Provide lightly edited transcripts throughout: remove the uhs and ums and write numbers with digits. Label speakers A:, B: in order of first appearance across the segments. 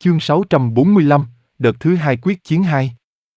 A: Chương 645, đợt thứ 2 quyết chiến 2.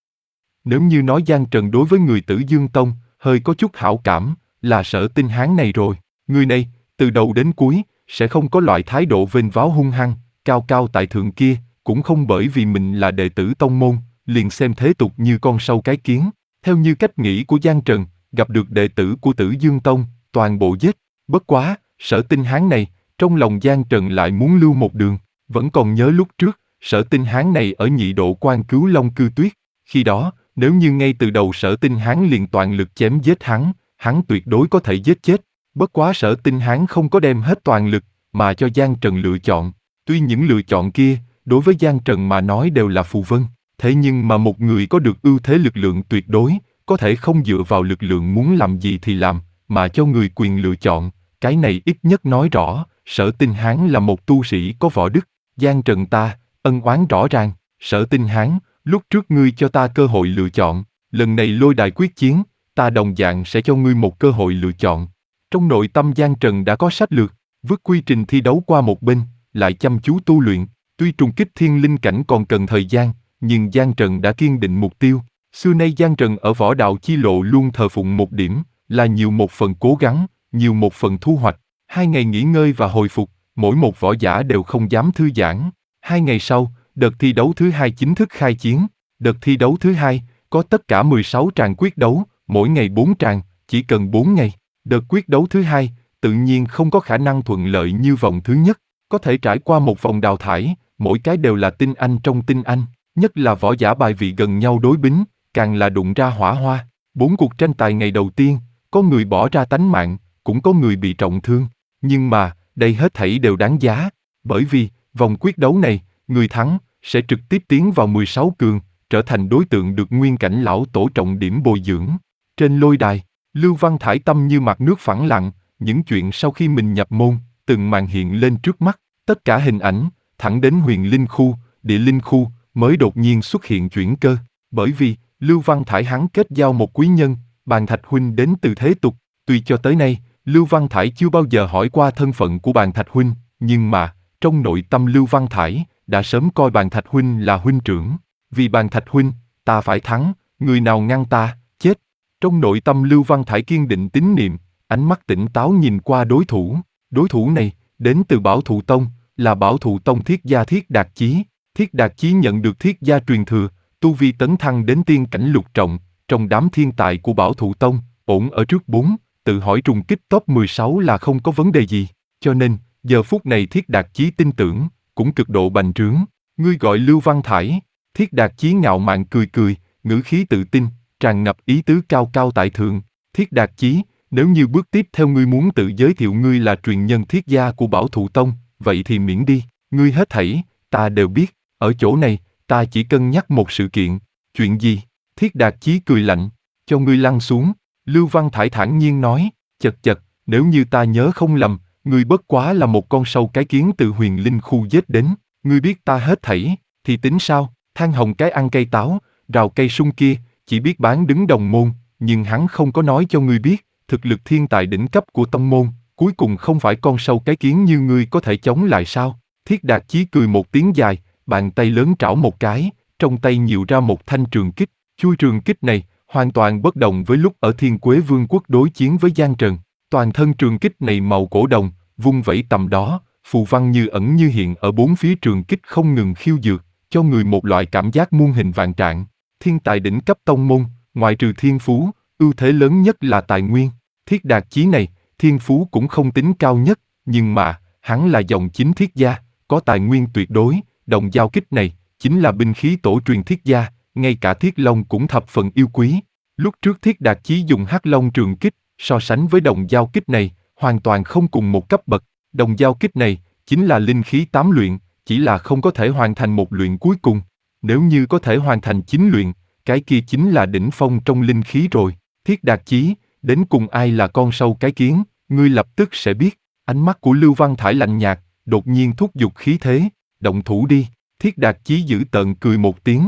A: Nếu như nói Giang Trần đối với người Tử Dương Tông, hơi có chút hảo cảm, là Sở Tinh Hán này rồi. Người này, từ đầu đến cuối, sẽ không có loại thái độ vênh váo hung hăng, cao cao tại thượng kia, cũng không bởi vì mình là đệ tử tông môn, liền xem thế tục như con sâu cái kiến. Theo như cách nghĩ của Giang Trần, gặp được đệ tử của Tử Dương Tông, toàn bộ giết. Bất quá, Sở Tinh Hán này, trong lòng Giang Trần lại muốn lưu một đường. Vẫn còn nhớ lúc trước, Sở Tinh Hán này ở nhị độ quan cứu Long Cư Tuyết. Khi đó, nếu như ngay từ đầu Sở Tinh Hán liền toàn lực chém giết hắn tuyệt đối có thể giết chết. Bất quá Sở Tinh Hán không có đem hết toàn lực, mà cho Giang Trần lựa chọn. Tuy những lựa chọn kia, đối với Giang Trần mà nói đều là phù vân. Thế nhưng mà một người có được ưu thế lực lượng tuyệt đối, có thể không dựa vào lực lượng muốn làm gì thì làm, mà cho người quyền lựa chọn. Cái này ít nhất nói rõ, Sở Tinh Hán là một tu sĩ có võ đức. Giang Trần ta, ân oán rõ ràng. Sở Tinh Hán, lúc trước ngươi cho ta cơ hội lựa chọn, lần này lôi đài quyết chiến, ta đồng dạng sẽ cho ngươi một cơ hội lựa chọn. Trong nội tâm Giang Trần đã có sách lược, vứt quy trình thi đấu qua một bên, lại chăm chú tu luyện. Tuy trùng kích thiên linh cảnh còn cần thời gian, nhưng Giang Trần đã kiên định mục tiêu. Xưa nay Giang Trần ở võ đạo chi lộ luôn thờ phụng một điểm, là nhiều một phần cố gắng, nhiều một phần thu hoạch. 2 ngày nghỉ ngơi và hồi phục, mỗi một võ giả đều không dám thư giãn. 2 ngày sau, đợt thi đấu thứ 2 chính thức khai chiến. Đợt thi đấu thứ 2 có tất cả 16 tràng quyết đấu, mỗi ngày 4 tràng, chỉ cần 4 ngày. Đợt quyết đấu thứ 2 tự nhiên không có khả năng thuận lợi như vòng thứ nhất, có thể trải qua một vòng đào thải, mỗi cái đều là tinh anh trong tinh anh, nhất là võ giả bài vị gần nhau đối bính, càng là đụng ra hỏa hoa. 4 cuộc tranh tài ngày đầu tiên, có người bỏ ra tánh mạng, cũng có người bị trọng thương, nhưng mà đây hết thảy đều đáng giá, bởi vì vòng quyết đấu này, người thắng sẽ trực tiếp tiến vào 16 cường, trở thành đối tượng được nguyên cảnh lão tổ trọng điểm bồi dưỡng. Trên lôi đài, Lưu Văn Thải tâm như mặt nước phẳng lặng, những chuyện sau khi mình nhập môn, từng màn hiện lên trước mắt, tất cả hình ảnh, thẳng đến huyền linh khu, địa linh khu, mới đột nhiên xuất hiện chuyển cơ, bởi vì Lưu Văn Thải hắn kết giao một quý nhân, Bàn Thạch Huynh đến từ thế tục. Tuy cho tới nay, Lưu Văn Thải chưa bao giờ hỏi qua thân phận của Bàn Thạch Huynh, nhưng mà, trong nội tâm Lưu Văn Thải, đã sớm coi Bàn Thạch Huynh là huynh trưởng. Vì Bàn Thạch Huynh, ta phải thắng, người nào ngăn ta, chết. Trong nội tâm Lưu Văn Thải kiên định tín niệm, ánh mắt tỉnh táo nhìn qua đối thủ. Đối thủ này, đến từ Bảo Thụ Tông, là Bảo Thụ Tông Thiết Gia Thiết Đạt Chí. Thiết Đạt Chí nhận được Thiết Gia truyền thừa, tu vi tấn thăng đến tiên cảnh lục trọng, trong đám thiên tài của Bảo Thụ Tông, ổn ở trước 4, tự hỏi trùng kích top 16 là không có vấn đề gì, cho nên, giờ phút này Thiết Đạt Chí tin tưởng, cũng cực độ bành trướng. Ngươi gọi Lưu Văn Thải. Thiết Đạt Chí ngạo mạn cười cười, ngữ khí tự tin, tràn ngập ý tứ cao cao tại thượng. Thiết Đạt Chí, nếu như bước tiếp theo ngươi muốn tự giới thiệu ngươi là truyền nhân Thiết Gia của Bảo Thụ Tông, vậy thì miễn đi, ngươi hết thảy, ta đều biết, ở chỗ này, ta chỉ cân nhắc một sự kiện. Chuyện gì? Thiết Đạt Chí cười lạnh, cho ngươi lăn xuống. Lưu Văn Thải thản nhiên nói, chật chật, nếu như ta nhớ không lầm, ngươi bất quá là một con sâu cái kiến từ huyền linh khu giết đến, ngươi biết ta hết thảy, thì tính sao? Than hồng cái ăn cây táo, rào cây sung kia, chỉ biết bán đứng đồng môn, nhưng hắn không có nói cho ngươi biết, thực lực thiên tài đỉnh cấp của tông môn, cuối cùng không phải con sâu cái kiến như ngươi có thể chống lại sao? Thiết Đạt Chí cười một tiếng dài, bàn tay lớn trảo một cái, trong tay nhiều ra một thanh trường kích. Chuôi trường kích này hoàn toàn bất đồng với lúc ở Thiên Quế Vương quốc đối chiến với Giang Trần. Toàn thân trường kích này màu cổ đồng, vung vẩy tầm đó, phù văn như ẩn như hiện ở bốn phía trường kích không ngừng khiêu dược, cho người một loại cảm giác muôn hình vạn trạng. Thiên tài đỉnh cấp tông môn, ngoại trừ thiên phú, ưu thế lớn nhất là tài nguyên. Thiết Đạt Chí này, thiên phú cũng không tính cao nhất, nhưng mà, hắn là dòng chính Thiết Gia, có tài nguyên tuyệt đối, đồng giao kích này, chính là binh khí tổ truyền Thiết Gia, ngay cả Thiết Long cũng thập phần yêu quý. Lúc trước Thiết Đạt Chí dùng Hắc Long trường kích, so sánh với đồng giao kích này, hoàn toàn không cùng một cấp bậc. Đồng giao kích này, chính là linh khí 8 luyện, chỉ là không có thể hoàn thành một luyện cuối cùng. Nếu như có thể hoàn thành 9 luyện, cái kia chính là đỉnh phong trong linh khí rồi. Thiết Đạt Chí, đến cùng ai là con sâu cái kiến, ngươi lập tức sẽ biết. Ánh mắt của Lưu Văn Thải lạnh nhạt, đột nhiên thúc giục khí thế, động thủ đi. Thiết Đạt Chí dữ tợn cười một tiếng.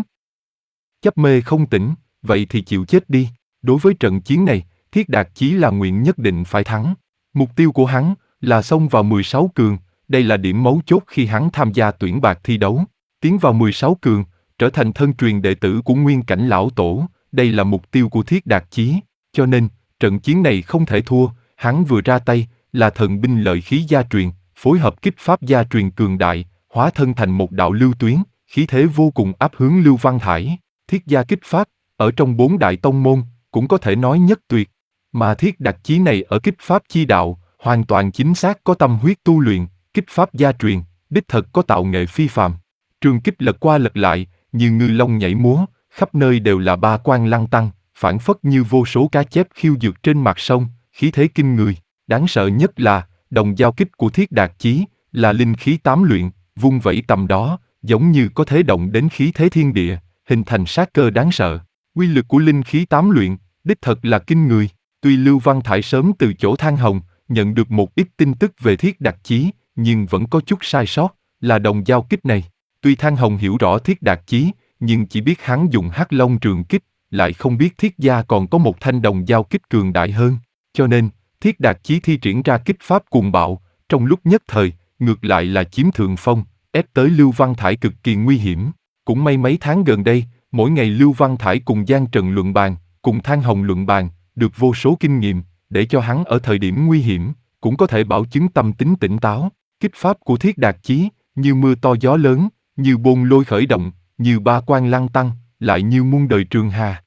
A: Chấp mê không tỉnh, vậy thì chịu chết đi. Đối với trận chiến này, Thiết Đạt Chí là nguyện nhất định phải thắng. Mục tiêu của hắn là xông vào 16 cường, đây là điểm mấu chốt khi hắn tham gia tuyển bạc thi đấu. Tiến vào 16 cường, trở thành thân truyền đệ tử của Nguyên Cảnh Lão Tổ, đây là mục tiêu của Thiết Đạt Chí, cho nên, trận chiến này không thể thua, hắn vừa ra tay, là thần binh lợi khí gia truyền, phối hợp kích pháp gia truyền cường đại, hóa thân thành một đạo lưu tuyến, khí thế vô cùng áp hướng Lưu Văn Thải. Thiết gia kích pháp, ở trong 4 đại tông môn, cũng có thể nói nhất tuyệt. Mà Thiết Đạt Chí này ở kích pháp chi đạo, hoàn toàn chính xác có tâm huyết tu luyện, kích pháp gia truyền, đích thật có tạo nghệ phi phàm. Trường kích lật qua lật lại, như ngư long nhảy múa, khắp nơi đều là ba quan lăng tăng, phảng phất như vô số cá chép khiêu dược trên mặt sông, khí thế kinh người. Đáng sợ nhất là, đồng giao kích của Thiết Đạt Chí, là linh khí tám luyện, vung vẩy tầm đó, giống như có thể động đến khí thế thiên địa, hình thành sát cơ đáng sợ. Quy lực của linh khí tám luyện, đích thật là kinh người. Tuy Lưu Văn Thải sớm từ chỗ Thang Hồng, nhận được một ít tin tức về Thiết Đạt Chí, nhưng vẫn có chút sai sót, là đồng giao kích này. Tuy Thang Hồng hiểu rõ Thiết Đạt Chí, nhưng chỉ biết hắn dùng Hắc Long trường kích, lại không biết Thiết gia còn có một thanh đồng giao kích cường đại hơn. Cho nên, Thiết Đạt Chí thi triển ra kích pháp cuồng bạo, trong lúc nhất thời, ngược lại là chiếm thượng phong, ép tới Lưu Văn Thải cực kỳ nguy hiểm. Cũng may mấy tháng gần đây, mỗi ngày Lưu Văn Thải cùng Giang Trần luận bàn, cùng Thang Hồng luận bàn, được vô số kinh nghiệm, để cho hắn ở thời điểm nguy hiểm, cũng có thể bảo chứng tâm tính tỉnh táo. Kích pháp của Thiết Đạt Chí, như mưa to gió lớn, như bôn lôi khởi động, như ba quan lăng tăng, lại như muôn đời trường hà.